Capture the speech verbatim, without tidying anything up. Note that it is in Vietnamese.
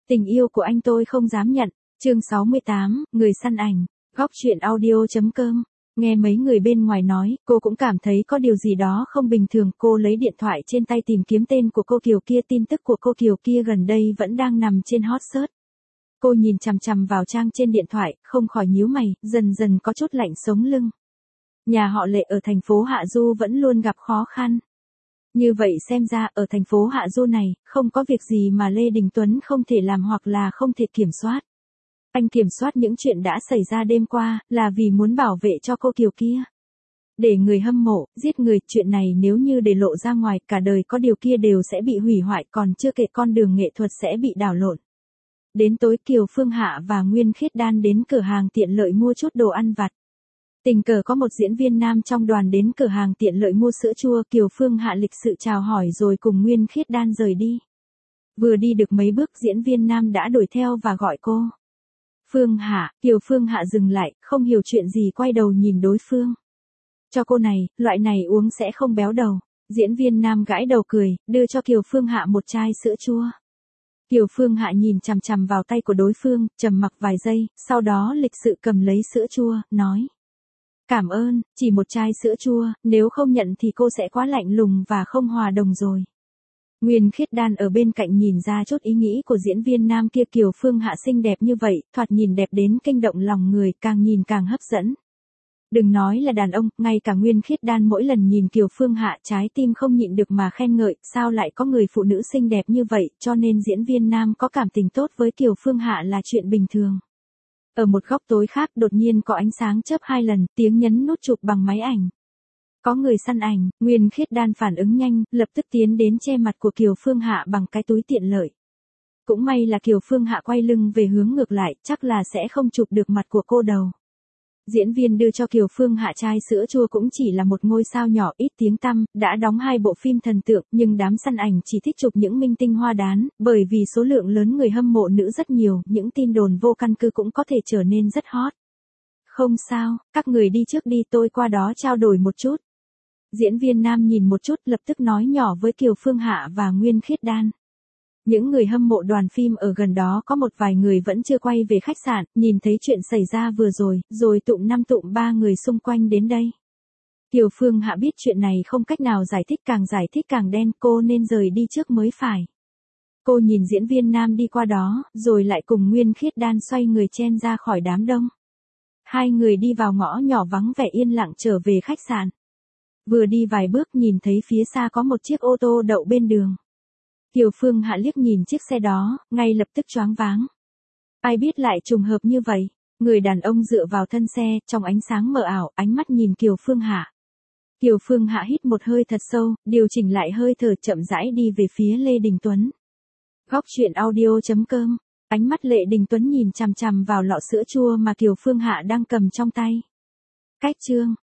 Tình yêu của anh tôi không dám nhận. Chương sáu mươi tám, người săn ảnh. Góc truyện audio.com. Nghe mấy người bên ngoài nói, cô cũng cảm thấy có điều gì đó không bình thường. Cô lấy điện thoại trên tay tìm kiếm tên của cô Kiều kia. Tin tức của cô Kiều kia gần đây vẫn đang nằm trên hot search. Cô nhìn chằm chằm vào trang trên điện thoại, không khỏi nhíu mày, dần dần có chút lạnh sống lưng. Nhà họ Lệ ở thành phố Hạ Du vẫn luôn gặp khó khăn. Như vậy xem ra ở thành phố Hạ Du này, không có việc gì mà Lê Đình Tuấn không thể làm hoặc là không thể kiểm soát. Anh kiểm soát những chuyện đã xảy ra đêm qua, là vì muốn bảo vệ cho cô Kiều kia. Để người hâm mộ, giết người, chuyện này nếu như để lộ ra ngoài, cả đời có điều kia đều sẽ bị hủy hoại, còn chưa kể con đường nghệ thuật sẽ bị đảo lộn. Đến tối Kiều Phương Hạ và Nguyên Khiết Đan đến cửa hàng tiện lợi mua chút đồ ăn vặt. Tình cờ có một diễn viên nam trong đoàn đến cửa hàng tiện lợi mua sữa chua. Kiều Phương Hạ lịch sự chào hỏi rồi cùng Nguyên Khiết Đan rời đi. Vừa đi được mấy bước diễn viên nam đã đuổi theo và gọi cô. Phương Hạ, Kiều Phương Hạ dừng lại, không hiểu chuyện gì quay đầu nhìn đối phương. Cho cô này, loại này uống sẽ không béo đầu. Diễn viên nam gãi đầu cười, đưa cho Kiều Phương Hạ một chai sữa chua. Kiều Phương Hạ nhìn chằm chằm vào tay của đối phương, trầm mặc vài giây, sau đó lịch sự cầm lấy sữa chua, nói. Cảm ơn, chỉ một chai sữa chua, nếu không nhận thì cô sẽ quá lạnh lùng và không hòa đồng rồi. Nguyên Khiết Đan ở bên cạnh nhìn ra chút ý nghĩ của diễn viên nam kia. Kiều Phương Hạ xinh đẹp như vậy, thoạt nhìn đẹp đến kinh động lòng người, càng nhìn càng hấp dẫn. Đừng nói là đàn ông, ngay cả Nguyên Khiết Đan mỗi lần nhìn Kiều Phương Hạ trái tim không nhịn được mà khen ngợi, sao lại có người phụ nữ xinh đẹp như vậy, cho nên diễn viên nam có cảm tình tốt với Kiều Phương Hạ là chuyện bình thường. Ở một góc tối khác đột nhiên có ánh sáng chớp hai lần, tiếng nhấn nút chụp bằng máy ảnh. Có người săn ảnh, Nguyên Khiết Đan phản ứng nhanh, lập tức tiến đến che mặt của Kiều Phương Hạ bằng cái túi tiện lợi. Cũng may là Kiều Phương Hạ quay lưng về hướng ngược lại, chắc là sẽ không chụp được mặt của cô đâu. Diễn viên đưa cho Kiều Phương Hạ chai sữa chua cũng chỉ là một ngôi sao nhỏ ít tiếng tăm, đã đóng hai bộ phim thần tượng, nhưng đám săn ảnh chỉ thích chụp những minh tinh hoa đán, bởi vì số lượng lớn người hâm mộ nữ rất nhiều, những tin đồn vô căn cứ cũng có thể trở nên rất hot. Không sao, các người đi trước đi, tôi qua đó trao đổi một chút. Diễn viên nam nhìn một chút, lập tức nói nhỏ với Kiều Phương Hạ và Nguyên Khiết Đan. Những người hâm mộ đoàn phim ở gần đó có một vài người vẫn chưa quay về khách sạn, nhìn thấy chuyện xảy ra vừa rồi, rồi tụm năm tụm ba người xung quanh đến đây. Kiều Phương Hạ biết chuyện này không cách nào giải thích, càng giải thích càng đen, cô nên rời đi trước mới phải. Cô nhìn diễn viên nam đi qua đó, rồi lại cùng Nguyên Khiết Đan xoay người chen ra khỏi đám đông. Hai người đi vào ngõ nhỏ vắng vẻ yên lặng trở về khách sạn. Vừa đi vài bước nhìn thấy phía xa có một chiếc ô tô đậu bên đường. Kiều Phương Hạ liếc nhìn chiếc xe đó, ngay lập tức choáng váng. Ai biết lại trùng hợp như vậy, người đàn ông dựa vào thân xe, trong ánh sáng mờ ảo, ánh mắt nhìn Kiều Phương Hạ. Kiều Phương Hạ hít một hơi thật sâu, điều chỉnh lại hơi thở chậm rãi đi về phía Lê Đình Tuấn. Góc truyện audio.com, ánh mắt Lê Đình Tuấn nhìn chằm chằm vào lọ sữa chua mà Kiều Phương Hạ đang cầm trong tay. Cách chương